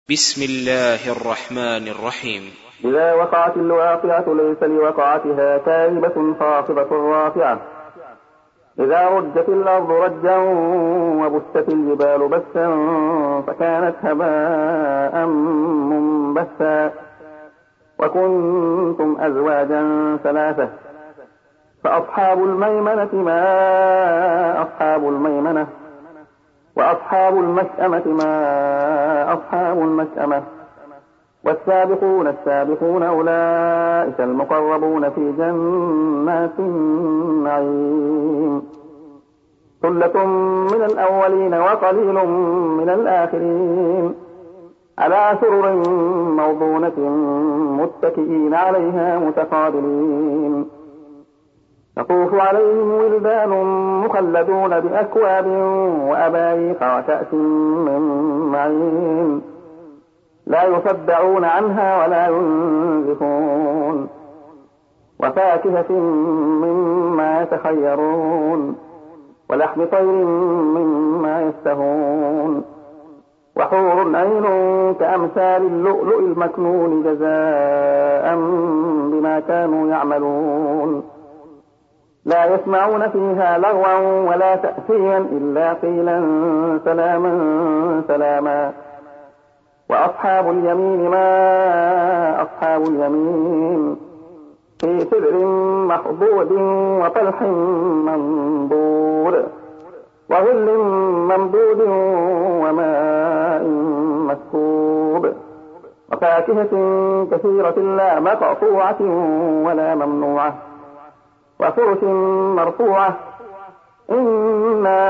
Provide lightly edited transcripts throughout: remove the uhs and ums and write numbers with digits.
بسم الله الرحمن الرحيم. إذا وقعت الواقعة ليس لوقعتها كاذبة خافضة رافعة. إذا رجت الأرض رجا وبست الجبال بسا فكانت هباء منبثا وكنتم أزواجا ثلاثة فأصحاب الميمنة ما أصحاب الميمنة وأصحاب المشأمة ما أصحاب المشأمة والسابقون السابقون أولئك المقربون في جنات النعيم. ثلة من الأولين وقليل من الآخرين على سرر موضونة متكئين عليها متقابلين يطوف عليهم ولدان مخلدون بأكواب وأباريق وكأس من معين لا يصدعون عنها ولا ينزفون وفاكهة مما يتخيرون ولحم طير مما يشتهون وحور عين كأمثال اللؤلؤ المكنون جزاء بما كانوا يعملون لا يسمعون فيها لغوا ولا تأثيما إلا قيلا سلاما سلاما. وأصحاب اليمين ما أصحاب اليمين في سدر مخضود وطلح منضود وظل ممدود وماء مسكوب وفاكهة كثيرة لا مقطوعة ولا ممنوعة وفرش مرفوعة إنا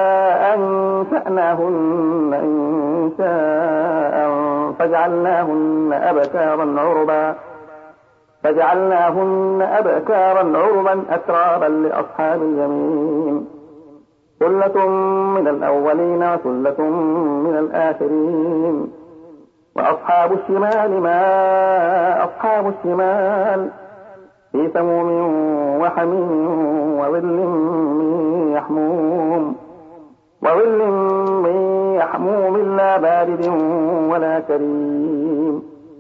أنشأناهن إنشاء فجعلناهن أبكارا عربا أترابا لأصحاب اليمين. ثلة من الأولين وثلة من الآخرين. وأصحاب الشمال ما أصحاب الشمال في سموم وحميم وظل من يحموم لا بارد ولا كريم.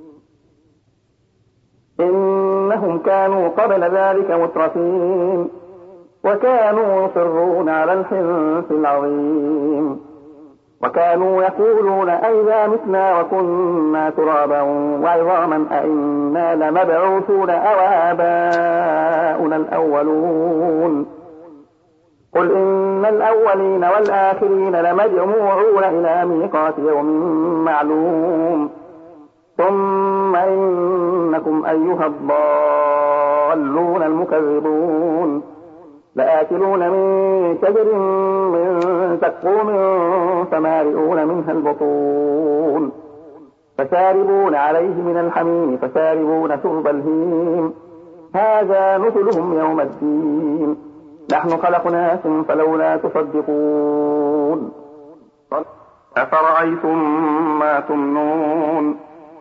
إنهم كانوا قبل ذلك مترفين وكانوا يصرون على الحنث العظيم وكانوا يقولون أئذا متنا وكنا ترابا وعظاما أئنا لمبعوثون أو آباؤنا الأولون. قل إن الأولين والآخرين لمجموعون إلى ميقات يوم معلوم ثم إنكم أيها الضالون المكذبون لآكلون من شجر من زقوم فمالئون منها البطون فشاربون عليه من الحميم فشاربون شرب الهيم هذا نزلهم يوم الدين نحن خلقناكم فلولا تصدقون. أفرأيتم ما تمنون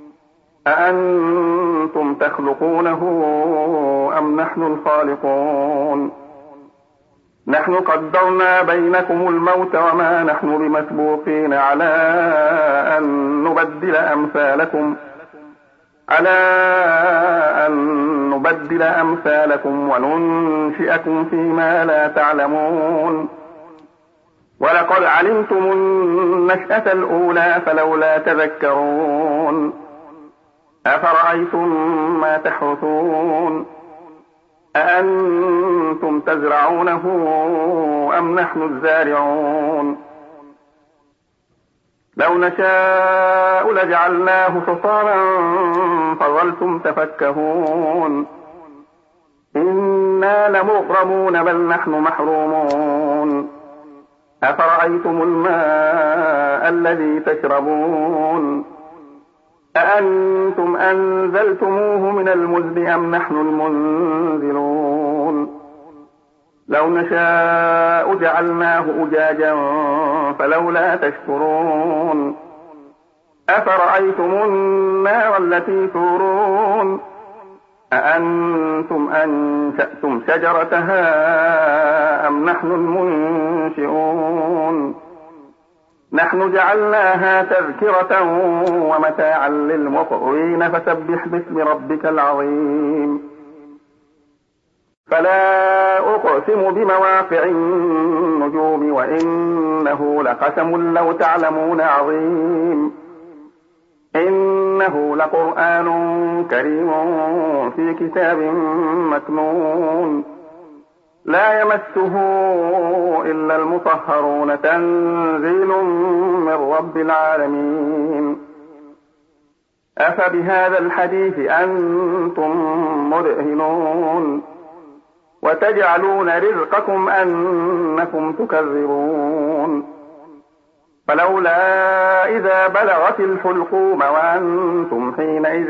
أأنتم تخلقونه أم نحن الخالقون نحن قدرنا بينكم الموت وما نحن بمسبوقين على أن نبدل أمثالكم وننشئكم فيما لا تعلمون ولقد علمتم النشأة الأولى فلولا تذكرون. أفرأيتم ما تحرثون أأنتم تزرعونه أم نحن الزارعون لو نشاء لجعلناه حصاما فظلتم تفكهون إنا لمغرمون بل نحن محرومون. أفرأيتم الماء الذي تشربون أأنتم أنزلتموه من المزن أم نحن المنزلون لو نشاء جعلناه أجاجا فلولا تشكرون. أفرأيتم النار التي تورون أأنتم أنشأتم شجرتها أم نحن المنشئون نحن جعلناها تذكرة ومتاعا للمقوين فسبح باسم ربك العظيم فلا أقسم بمواقع النجوم وإنه لقسم لو تعلمون عظيم إنه لقرآن كريم في كتاب مكنون لا يمسه إلا المطهرون تنزيل من رب العالمين أفبهذا الحديث أنتم مدهنون وتجعلون رزقكم أنكم تكذبون فلولا إذا بلغت الحلقوم وأنتم حينئذ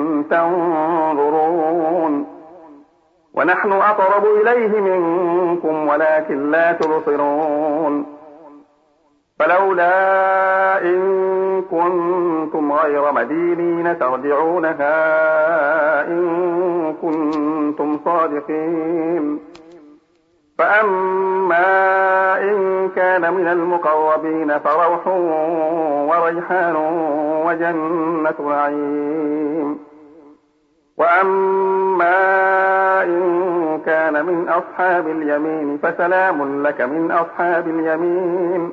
تنظرون ونحن أقرب إليه منكم ولكن لا تبصرون فلولا إن كنتم غير مدينين ترجعونها إن كنتم صادقين فأما إن كان من المقربين فروح وريحان وجنة نعيم وأما إن كان من أصحاب اليمين فسلام لك من أصحاب اليمين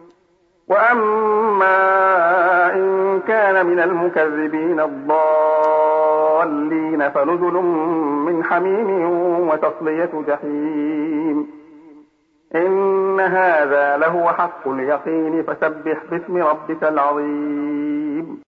وأما إن كان من المكذبين الضالين فنزل من حميم وتصلية جحيم إن هذا لهو حق اليقين فسبح باسم ربك العظيم